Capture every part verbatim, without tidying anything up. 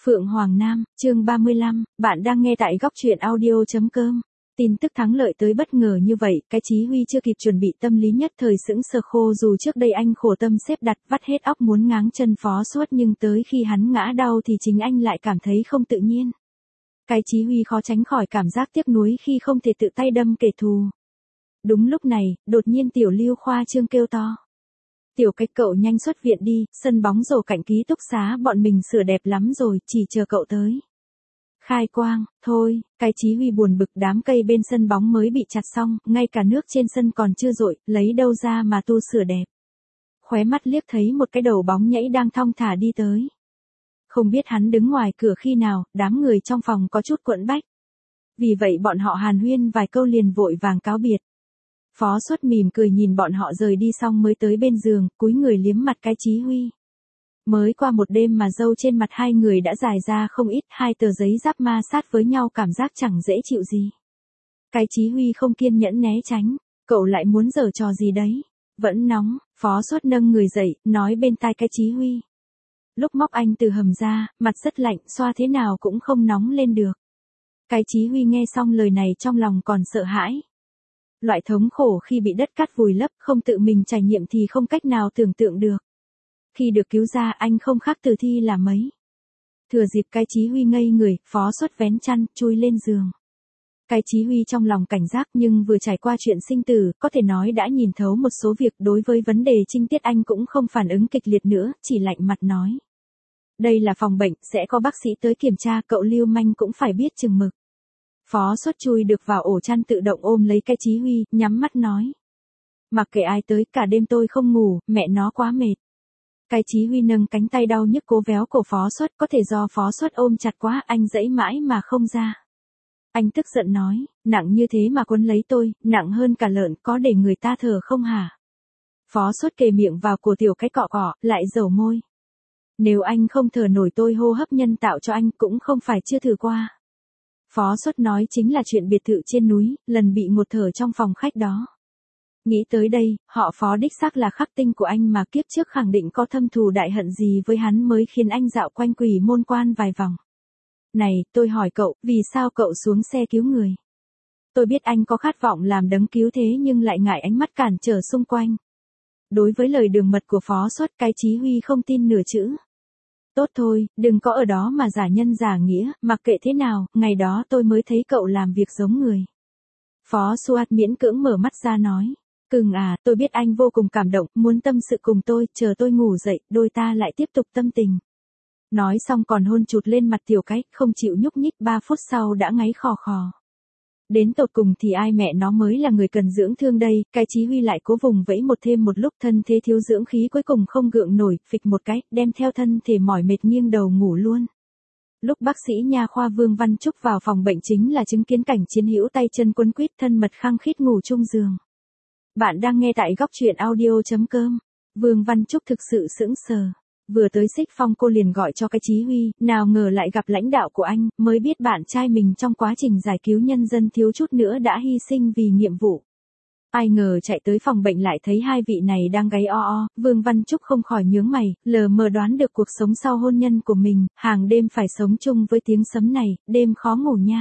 Phượng Hoàng Nam, chương ba mươi lăm, bạn đang nghe tại góc truyện audio.com. Tin tức thắng lợi tới bất ngờ như vậy, cái Chí Huy chưa kịp chuẩn bị tâm lý nhất thời sững sờ khô, dù trước đây anh khổ tâm xếp đặt vắt hết óc muốn ngáng chân Phó Suất, nhưng tới khi hắn ngã đau thì chính anh lại cảm thấy không tự nhiên. Cái Chí Huy khó tránh khỏi cảm giác tiếc nuối khi không thể tự tay đâm kẻ thù. Đúng lúc này, đột nhiên Tiểu Lưu khoa trương kêu to. Tiểu Cách, cậu nhanh xuất viện đi, sân bóng rổ cạnh ký túc xá bọn mình sửa đẹp lắm rồi, chỉ chờ cậu tới. Khai Quang, thôi, cái Chí Huy buồn bực, đám cây bên sân bóng mới bị chặt xong, ngay cả nước trên sân còn chưa rội, lấy đâu ra mà tu sửa đẹp. Khóe mắt liếc thấy một cái đầu bóng nhảy đang thong thả đi tới. Không biết hắn đứng ngoài cửa khi nào, đám người trong phòng có chút quẫn bách. Vì vậy bọn họ hàn huyên vài câu liền vội vàng cáo biệt. Phó Suất mỉm cười nhìn bọn họ rời đi xong mới tới bên giường, cúi người liếm mặt cái Chí Huy. Mới qua một đêm mà râu trên mặt hai người đã dài ra không ít, hai tờ giấy giáp ma sát với nhau cảm giác chẳng dễ chịu gì. Cái Chí Huy không kiên nhẫn né tránh, cậu lại muốn giở trò gì đấy, vẫn nóng. Phó Suất nâng người dậy, nói bên tai cái Chí Huy. Lúc móc anh từ hầm ra, mặt rất lạnh, xoa thế nào cũng không nóng lên được. Cái Chí Huy nghe xong lời này trong lòng còn sợ hãi. Loại thống khổ khi bị đất cát vùi lấp, không tự mình trải nghiệm thì không cách nào tưởng tượng được. Khi được cứu ra anh không khác tử thi là mấy. Thừa dịp cái Chí Huy ngây người, Phó Suất vén chăn, chui lên giường. Cái Chí Huy trong lòng cảnh giác nhưng vừa trải qua chuyện sinh tử, có thể nói đã nhìn thấu một số việc, đối với vấn đề trinh tiết anh cũng không phản ứng kịch liệt nữa, chỉ lạnh mặt nói. Đây là phòng bệnh, sẽ có bác sĩ tới kiểm tra, cậu lưu manh cũng phải biết chừng mực. Phó Suất chui được vào ổ chăn tự động ôm lấy cái Chí Huy, nhắm mắt nói. Mặc kệ ai tới, cả đêm tôi không ngủ, mẹ nó quá mệt. Cái Chí Huy nâng cánh tay đau nhức cố véo cổ Phó Suất, có thể do Phó Suất ôm chặt quá, anh giãy mãi mà không ra. Anh tức giận nói, nặng như thế mà quấn lấy tôi, nặng hơn cả lợn, có để người ta thở không hả? Phó Suất kề miệng vào cổ Tiểu Cách cọ cọ, lại dầu môi. Nếu anh không thở nổi tôi hô hấp nhân tạo cho anh, cũng không phải chưa thử qua. Phó Suất nói chính là chuyện biệt thự trên núi, lần bị ngột thở trong phòng khách đó. Nghĩ tới đây, họ Phó đích xác là khắc tinh của anh mà kiếp trước khẳng định có thâm thù đại hận gì với hắn mới khiến anh dạo quanh quỷ môn quan vài vòng. Này, tôi hỏi cậu, vì sao cậu xuống xe cứu người? Tôi biết anh có khát vọng làm đấng cứu thế nhưng lại ngại ánh mắt cản trở xung quanh. Đối với lời đường mật của Phó Suất, cái Chí Huy không tin nửa chữ. Tốt thôi, đừng có ở đó mà giả nhân giả nghĩa, mặc kệ thế nào, ngày đó tôi mới thấy cậu làm việc giống người. Phó Suất miễn cưỡng mở mắt ra nói. Cưng à, tôi biết anh vô cùng cảm động, muốn tâm sự cùng tôi, chờ tôi ngủ dậy, đôi ta lại tiếp tục tâm tình. Nói xong còn hôn chụt lên mặt Tiểu Cách, không chịu nhúc nhích, ba phút sau đã ngáy khò khò. Đến tột cùng thì ai mẹ nó mới là người cần dưỡng thương đây, cái Chí Huy lại cố vùng vẫy một thêm một lúc, thân thế thiếu dưỡng khí cuối cùng không gượng nổi, phịch một cái, đem theo thân thể mỏi mệt nghiêng đầu ngủ luôn. Lúc bác sĩ nha khoa Vương Văn Trúc vào phòng bệnh chính là chứng kiến cảnh chiến hữu tay chân quấn quýt thân mật khăng khít ngủ chung giường. Bạn đang nghe tại góc truyện audio.com. Vương Văn Trúc thực sự sững sờ. Vừa tới Xích Phong cô liền gọi cho cái Chí Huy, nào ngờ lại gặp lãnh đạo của anh, mới biết bạn trai mình trong quá trình giải cứu nhân dân thiếu chút nữa đã hy sinh vì nhiệm vụ. Ai ngờ chạy tới phòng bệnh lại thấy hai vị này đang gáy o o, Vương Văn Trúc không khỏi nhướng mày, lờ mờ đoán được cuộc sống sau hôn nhân của mình, hàng đêm phải sống chung với tiếng sấm này, đêm khó ngủ nha.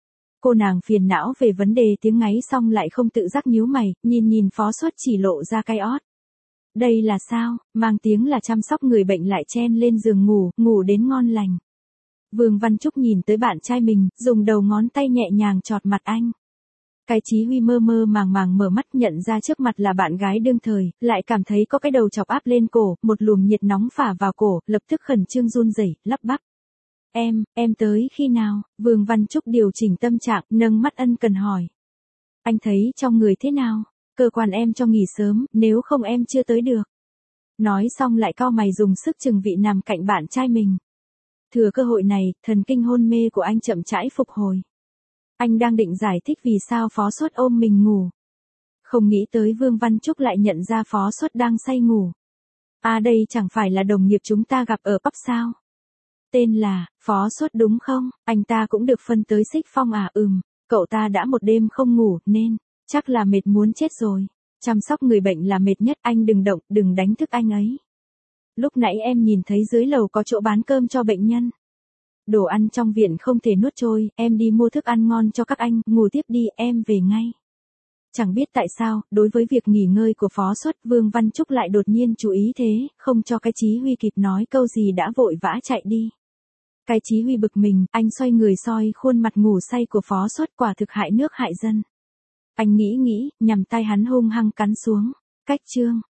Cô nàng phiền não về vấn đề tiếng ngáy xong lại không tự giác nhíu mày, nhìn nhìn Phó Suất chỉ lộ ra cái ót. Đây là sao, mang tiếng là chăm sóc người bệnh lại chen lên giường ngủ, ngủ đến ngon lành. Vương Văn Trúc nhìn tới bạn trai mình, dùng đầu ngón tay nhẹ nhàng chọt mặt anh. Cái Chí Huy mơ mơ màng màng mở mắt nhận ra trước mặt là bạn gái đương thời, lại cảm thấy có cái đầu chọc áp lên cổ, một luồng nhiệt nóng phả vào cổ, lập tức khẩn trương run rẩy, lắp bắp. Em, em tới khi nào? Vương Văn Trúc điều chỉnh tâm trạng, nâng mắt ân cần hỏi. Anh thấy trong người thế nào? Cơ quan em cho nghỉ sớm, nếu không em chưa tới được. Nói xong lại cau mày dùng sức chừng vị nằm cạnh bạn trai mình. Thừa cơ hội này, thần kinh hôn mê của anh chậm rãi phục hồi. Anh đang định giải thích vì sao Phó Suất ôm mình ngủ. Không nghĩ tới Vương Văn Trúc lại nhận ra Phó Suất đang say ngủ. À đây chẳng phải là đồng nghiệp chúng ta gặp ở pub sao? Tên là, Phó Suất đúng không? Anh ta cũng được phân tới Xích Phong à? Ừm, cậu ta đã một đêm không ngủ, nên, chắc là mệt muốn chết rồi. Chăm sóc người bệnh là mệt nhất, anh đừng động, đừng đánh thức anh ấy. Lúc nãy em nhìn thấy dưới lầu có chỗ bán cơm cho bệnh nhân. Đồ ăn trong viện không thể nuốt trôi, em đi mua thức ăn ngon cho các anh, ngủ tiếp đi, em về ngay. Chẳng biết tại sao, đối với việc nghỉ ngơi của phó suất, Vương Văn Trúc lại đột nhiên chú ý thế, không cho cái Chí Huy kịp nói câu gì đã vội vã chạy đi. Cái Chí Huy bực mình, anh xoay người soi khuôn mặt ngủ say của phó suất, quả thực hại nước hại dân. Anh nghĩ nghĩ, nhằm tay hắn hung hăng cắn xuống. Cách chương